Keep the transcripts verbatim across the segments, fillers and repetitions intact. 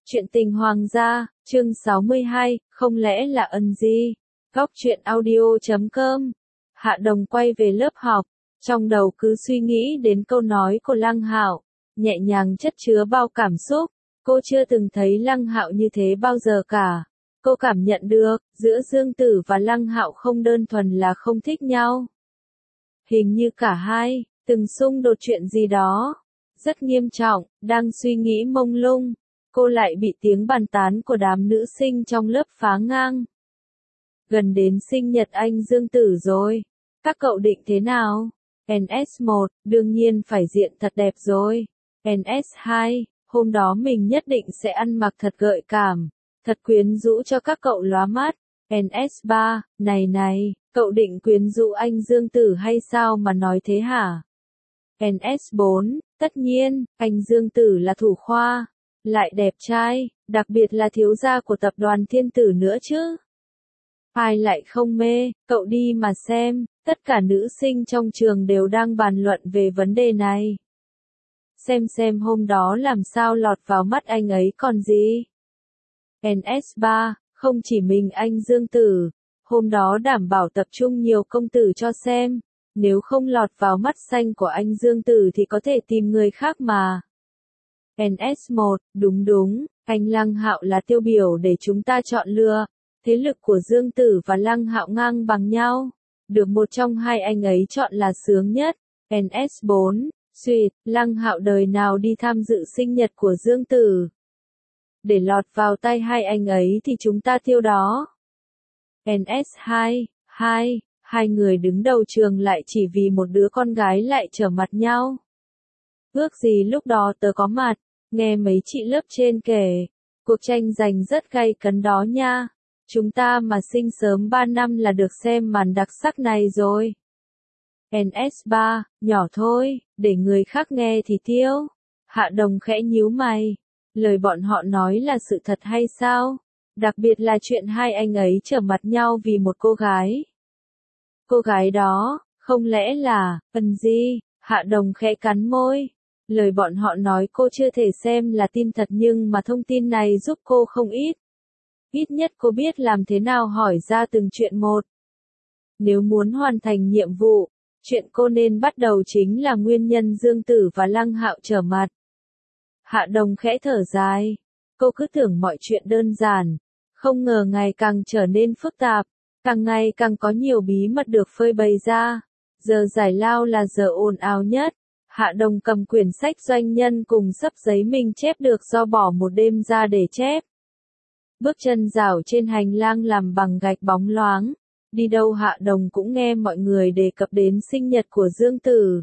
Chuyện tình hoàng gia, chương sáu mươi hai, không lẽ là ân di? Góc truyện audio chấm com. Hạ Đồng quay về lớp học, trong đầu cứ suy nghĩ đến câu nói của Lăng Hạo, nhẹ nhàng chất chứa bao cảm xúc. Cô chưa từng thấy Lăng Hạo như thế bao giờ cả. Cô cảm nhận được, giữa Dương Tử và Lăng Hạo không đơn thuần là không thích nhau. Hình như cả hai, từng xung đột chuyện gì đó. Rất nghiêm trọng, đang suy nghĩ mông lung. Cô lại bị tiếng bàn tán của đám nữ sinh trong lớp phá ngang. Gần đến sinh nhật anh Dương Tử rồi. Các cậu định thế nào? en ét một, đương nhiên phải diện thật đẹp rồi. en ét hai, hôm đó mình nhất định sẽ ăn mặc thật gợi cảm, thật quyến rũ cho các cậu lóa mắt. en ét ba, này này, cậu định quyến rũ anh Dương Tử hay sao mà nói thế hả? en ét bốn, tất nhiên, anh Dương Tử là thủ khoa, lại đẹp trai, đặc biệt là thiếu gia của tập đoàn Thiên Tử nữa chứ. Ai lại không mê, cậu đi mà xem, tất cả nữ sinh trong trường đều đang bàn luận về vấn đề này. Xem xem hôm đó làm sao lọt vào mắt anh ấy còn gì. en ét ba, không chỉ mình anh Dương Tử, hôm đó đảm bảo tập trung nhiều công tử cho xem, nếu không lọt vào mắt xanh của anh Dương Tử thì có thể tìm người khác mà. en ét một, đúng đúng, anh Lăng Hạo là tiêu biểu để chúng ta chọn lựa. Thế lực của Dương Tử và Lăng Hạo ngang bằng nhau. Được một trong hai anh ấy chọn là sướng nhất. en ét bốn, suýt, Lăng Hạo đời nào đi tham dự sinh nhật của Dương Tử. Để lọt vào tay hai anh ấy thì chúng ta tiêu đó. en ét hai, hai, hai người đứng đầu trường lại chỉ vì một đứa con gái lại trở mặt nhau. Ước gì lúc đó tớ có mặt, nghe mấy chị lớp trên kể, cuộc tranh giành rất gay cấn đó nha. Chúng ta mà sinh sớm ba năm là được xem màn đặc sắc này rồi. en ét ba, nhỏ thôi, để người khác nghe thì tiêu. Hạ Đồng khẽ nhíu mày. Lời bọn họ nói là sự thật hay sao? Đặc biệt là chuyện hai anh ấy trở mặt nhau vì một cô gái. Cô gái đó, không lẽ là, Ân Di? Hạ Đồng khẽ cắn môi. Lời bọn họ nói cô chưa thể xem là tin thật nhưng mà thông tin này giúp cô không ít. Ít nhất cô biết làm thế nào hỏi ra từng chuyện một. Nếu muốn hoàn thành nhiệm vụ, chuyện cô nên bắt đầu chính là nguyên nhân Dương Tử và Lăng Hạo trở mặt. Hạ Đồng khẽ thở dài. Cô cứ tưởng mọi chuyện đơn giản, không ngờ ngày càng trở nên phức tạp, càng ngày càng có nhiều bí mật được phơi bày ra. Giờ giải lao là giờ ồn ào nhất. Hạ Đồng cầm quyển sách doanh nhân cùng xấp giấy mình chép được do bỏ một đêm ra để chép. Bước chân rảo trên hành lang làm bằng gạch bóng loáng. Đi đâu Hạ Đồng cũng nghe mọi người đề cập đến sinh nhật của Dương Tử.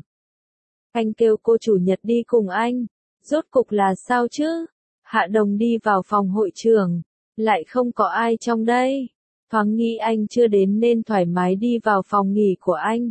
Anh kêu cô chủ nhật đi cùng anh. Rốt cục là sao chứ? Hạ Đồng đi vào phòng hội trường. Lại không có ai trong đây. Thoáng nghĩ anh chưa đến nên thoải mái đi vào phòng nghỉ của anh.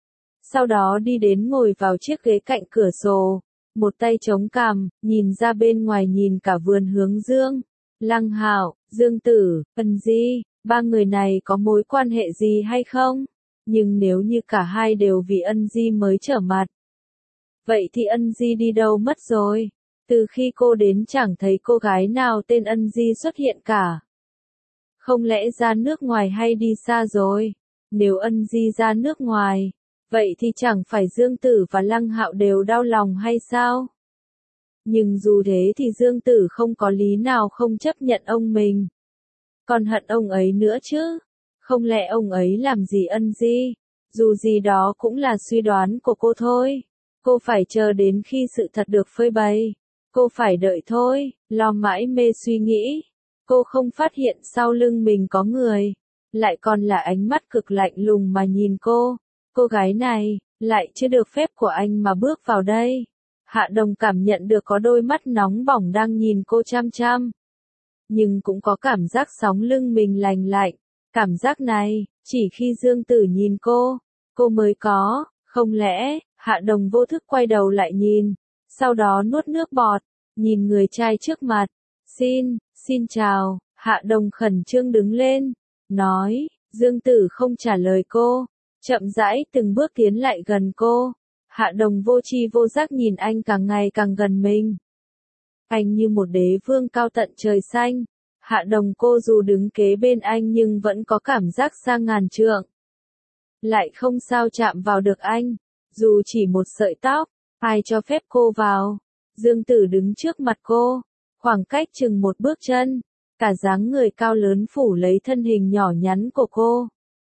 Sau đó đi đến ngồi vào chiếc ghế cạnh cửa sổ. Một tay chống cằm, nhìn ra bên ngoài nhìn cả vườn hướng dương. Lăng Hạo, Dương Tử, Ân Di, ba người này có mối quan hệ gì hay không? Nhưng nếu như cả hai đều vì Ân Di mới trở mặt. Vậy thì Ân Di đi đâu mất rồi? Từ khi cô đến chẳng thấy cô gái nào tên Ân Di xuất hiện cả. Không lẽ ra nước ngoài hay đi xa rồi? Nếu Ân Di ra nước ngoài, vậy thì chẳng phải Dương Tử và Lăng Hạo đều đau lòng hay sao? Nhưng dù thế thì Dương Tử không có lý nào không chấp nhận ông mình. Còn hận ông ấy nữa chứ. Không lẽ ông ấy làm gì Ân Di? Dù gì đó cũng là suy đoán của cô thôi. Cô phải chờ đến khi sự thật được phơi bày. Cô phải đợi thôi, lo mãi mê suy nghĩ. Cô không phát hiện sau lưng mình có người. Lại còn là ánh mắt cực lạnh lùng mà nhìn cô. Cô gái này, lại chưa được phép của anh mà bước vào đây. Hạ Đồng cảm nhận được có đôi mắt nóng bỏng đang nhìn cô chăm chăm. Nhưng cũng có cảm giác sóng lưng mình lành lạnh. Cảm giác này, chỉ khi Dương Tử nhìn cô, cô mới có. Không lẽ, Hạ Đồng vô thức quay đầu lại nhìn. Sau đó nuốt nước bọt, nhìn người trai trước mặt. Xin, xin chào. Hạ Đồng khẩn trương đứng lên. Nói, Dương Tử không trả lời cô. Chậm rãi từng bước tiến lại gần cô. Hạ Đồng vô tri vô giác nhìn anh càng ngày càng gần mình. Anh như một đế vương cao tận trời xanh. Hạ Đồng cô dù đứng kế bên anh nhưng vẫn có cảm giác xa ngàn trượng. Lại không sao chạm vào được anh. Dù chỉ một sợi tóc, ai cho phép cô vào. Dương Tử đứng trước mặt cô. Khoảng cách chừng một bước chân. Cả dáng người cao lớn phủ lấy thân hình nhỏ nhắn của cô.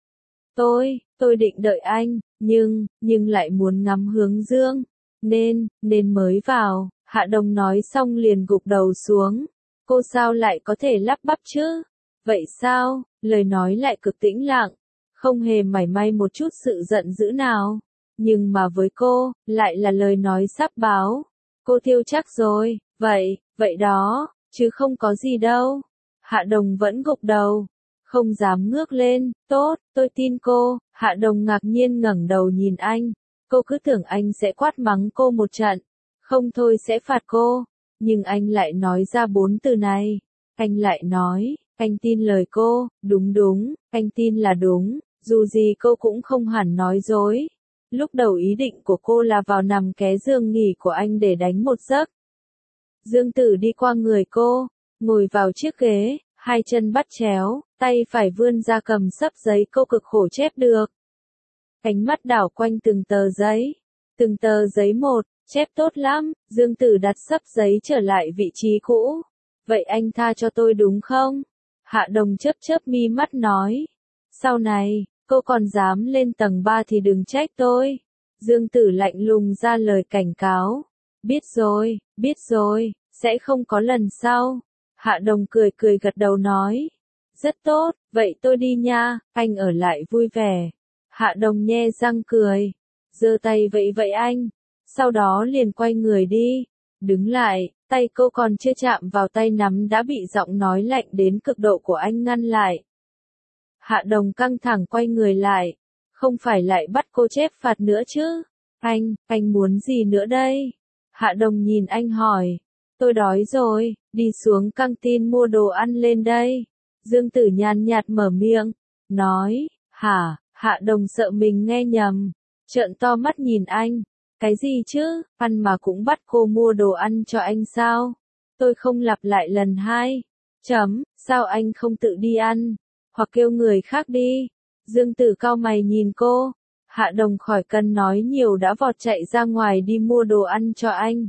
Tôi, tôi định đợi anh, nhưng, nhưng lại muốn ngắm hướng dương. Nên, nên mới vào. Hạ Đồng nói xong liền gục đầu xuống. Cô sao lại có thể lắp bắp chứ? Vậy sao? Lời nói lại cực tĩnh lặng. Không hề mảy may một chút sự giận dữ nào. Nhưng mà với cô, lại là lời nói sắp báo. Cô thiêu chắc rồi, vậy, vậy đó, chứ không có gì đâu. Hạ Đồng vẫn gục đầu. Không dám ngước lên, tốt, tôi tin cô. Hạ Đồng ngạc nhiên ngẩng đầu nhìn anh. Cô cứ tưởng anh sẽ quát mắng cô một trận. Không thôi sẽ phạt cô. Nhưng anh lại nói ra bốn từ này. Anh lại nói, anh tin lời cô, đúng đúng, anh tin là đúng, dù gì cô cũng không hẳn nói dối. Lúc đầu ý định của cô là vào nằm ké giường nghỉ của anh để đánh một giấc. Dương Tử đi qua người cô, ngồi vào chiếc ghế, hai chân bắt chéo, tay phải vươn ra cầm xấp giấy cô cực khổ chép được. Ánh mắt đảo quanh từng tờ giấy, từng tờ giấy một. Chép tốt lắm, Dương Tử đặt xấp giấy trở lại vị trí cũ. Vậy anh tha cho tôi đúng không? Hạ Đồng chớp chớp mi mắt nói. Sau này, cô còn dám lên tầng ba thì đừng trách tôi. Dương Tử lạnh lùng ra lời cảnh cáo. Biết rồi, biết rồi, sẽ không có lần sau. Hạ Đồng cười cười gật đầu nói. Rất tốt, vậy tôi đi nha, anh ở lại vui vẻ. Hạ Đồng nhe răng cười. Giơ tay vẫy vẫy anh. Sau đó liền quay người đi. Đứng lại, tay cô còn chưa chạm vào tay nắm đã bị giọng nói lạnh đến cực độ của anh ngăn lại. Hạ Đồng căng thẳng quay người lại. Không phải lại bắt cô chép phạt nữa chứ? Anh, anh muốn gì nữa đây? Hạ Đồng nhìn anh hỏi. Tôi đói rồi, đi xuống căng tin mua đồ ăn lên đây. Dương Tử nhàn nhạt mở miệng. Nói, hả? Hạ Đồng sợ mình nghe nhầm. Trợn to mắt nhìn anh. Cái gì chứ, ăn mà cũng bắt cô mua đồ ăn cho anh sao? Tôi không lặp lại lần hai. Chấm, sao anh không tự đi ăn? Hoặc kêu người khác đi. Dương Tử cau mày nhìn cô. Hạ Đồng khỏi cần nói nhiều đã vọt chạy ra ngoài đi mua đồ ăn cho anh.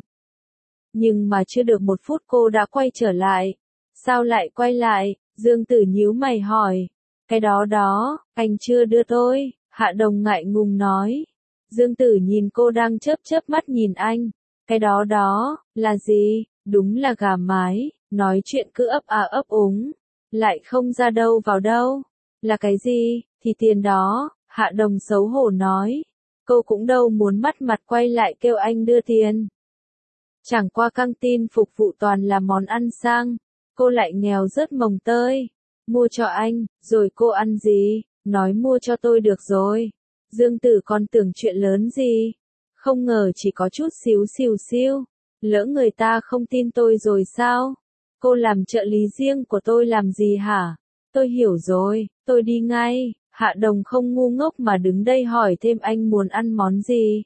Nhưng mà chưa được một phút cô đã quay trở lại. Sao lại quay lại? Dương Tử nhíu mày hỏi. Cái đó đó, anh chưa đưa tôi. Hạ Đồng ngại ngùng nói. Dương Tử nhìn cô đang chớp chớp mắt nhìn anh. Cái đó đó, là gì? Đúng là gà mái, nói chuyện cứ ấp à ấp úng. Lại không ra đâu vào đâu. Là cái gì? Thì tiền đó, Hạ Đồng xấu hổ nói. Cô cũng đâu muốn mắt mặt quay lại kêu anh đưa tiền. Chẳng qua căng tin phục vụ toàn là món ăn sang. Cô lại nghèo rớt mồng tơi. Mua cho anh, rồi cô ăn gì? Nói mua cho tôi được rồi. Dương Tử còn tưởng chuyện lớn gì. Không ngờ chỉ có chút xíu xìu xiu. Lỡ người ta không tin tôi rồi sao? Cô làm trợ lý riêng của tôi làm gì hả? Tôi hiểu rồi, tôi đi ngay. Hạ Đồng không ngu ngốc mà đứng đây hỏi thêm anh muốn ăn món gì.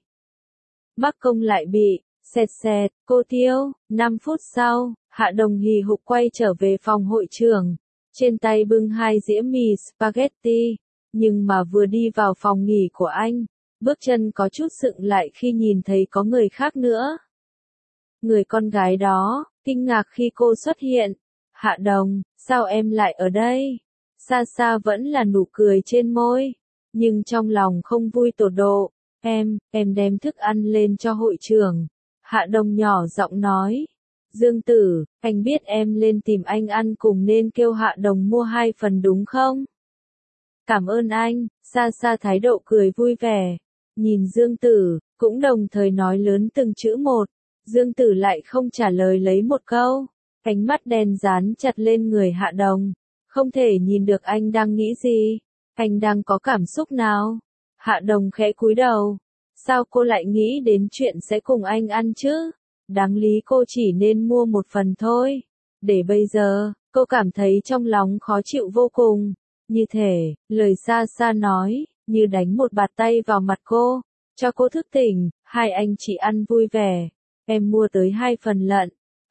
Mắc công lại bị, xẹt xẹt, cô Tiêu. năm phút sau, Hạ Đồng hì hục quay trở về phòng hội trường. Trên tay bưng hai dĩa mì spaghetti. Nhưng mà vừa đi vào phòng nghỉ của anh, bước chân có chút sững lại khi nhìn thấy có người khác nữa. Người con gái đó, kinh ngạc khi cô xuất hiện. Hạ Đồng, sao em lại ở đây? Xa xa vẫn là nụ cười trên môi, nhưng trong lòng không vui tột độ. Em, em đem thức ăn lên cho hội trưởng. Hạ Đồng nhỏ giọng nói. Dương Tử, anh biết em lên tìm anh ăn cùng nên kêu Hạ Đồng mua hai phần đúng không? Cảm ơn anh, xa xa thái độ cười vui vẻ. Nhìn Dương Tử, cũng đồng thời nói lớn từng chữ một. Dương Tử lại không trả lời lấy một câu. Ánh mắt đen dán chặt lên người Hạ Đồng. Không thể nhìn được anh đang nghĩ gì. Anh đang có cảm xúc nào? Hạ Đồng khẽ cúi đầu. Sao cô lại nghĩ đến chuyện sẽ cùng anh ăn chứ? Đáng lý cô chỉ nên mua một phần thôi. Để bây giờ, cô cảm thấy trong lòng khó chịu vô cùng. Như thể, lời xa xa nói, như đánh một bạt tay vào mặt cô, cho cô thức tỉnh. Hai anh chị ăn vui vẻ. Em mua tới hai phần lận.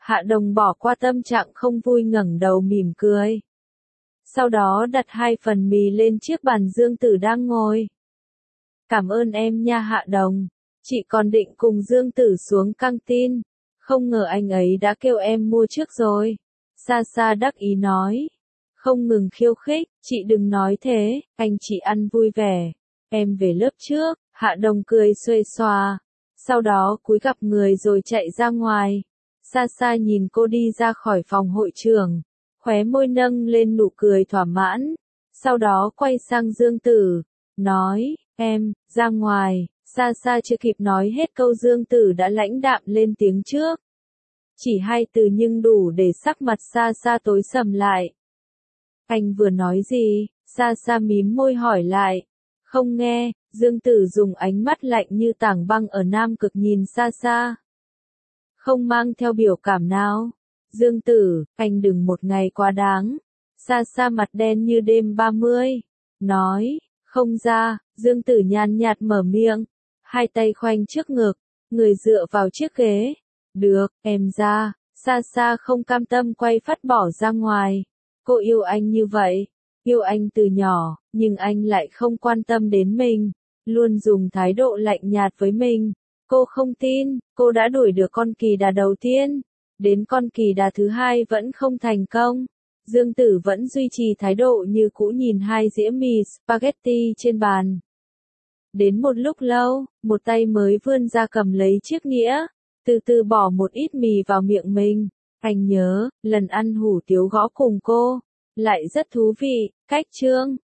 Hạ Đồng bỏ qua tâm trạng không vui ngẩng đầu mỉm cười. Sau đó đặt hai phần mì lên chiếc bàn Dương Tử đang ngồi. Cảm ơn em nha Hạ Đồng. Chị còn định cùng Dương Tử xuống căng tin. Không ngờ anh ấy đã kêu em mua trước rồi. Sa Sa đắc ý nói. Không ngừng khiêu khích, chị đừng nói thế, anh chỉ ăn vui vẻ. Em về lớp trước, Hạ Đồng cười xuề xòa. Sau đó cúi gập người rồi chạy ra ngoài. Sa Sa nhìn cô đi ra khỏi phòng hội trường. Khóe môi nâng lên nụ cười thỏa mãn. Sau đó quay sang Dương Tử. Nói, em, ra ngoài. Sa Sa chưa kịp nói hết câu Dương Tử đã lãnh đạm lên tiếng trước. Chỉ hai từ nhưng đủ để sắc mặt Sa Sa tối sầm lại. Anh vừa nói gì? Sa Sa mím môi hỏi lại. Không nghe, Dương Tử dùng ánh mắt lạnh như tảng băng ở Nam Cực nhìn Sa Sa. Không mang theo biểu cảm nào. Dương Tử, anh đừng một ngày quá đáng. Sa Sa mặt đen như đêm ba mươi. Nói, không ra, Dương Tử nhàn nhạt mở miệng. Hai tay khoanh trước ngực, người dựa vào chiếc ghế. Được, em ra. Sa Sa không cam tâm quay phát bỏ ra ngoài. Cô yêu anh như vậy, yêu anh từ nhỏ, nhưng anh lại không quan tâm đến mình, luôn dùng thái độ lạnh nhạt với mình. Cô không tin, cô đã đuổi được con kỳ đà đầu tiên, đến con kỳ đà thứ hai vẫn không thành công. Dương Tử vẫn duy trì thái độ như cũ nhìn hai dĩa mì spaghetti trên bàn. Đến một lúc lâu, một tay mới vươn ra cầm lấy chiếc nĩa, từ từ bỏ một ít mì vào miệng mình. Anh nhớ, lần ăn hủ tiếu gõ cùng cô, lại rất thú vị, cách chương.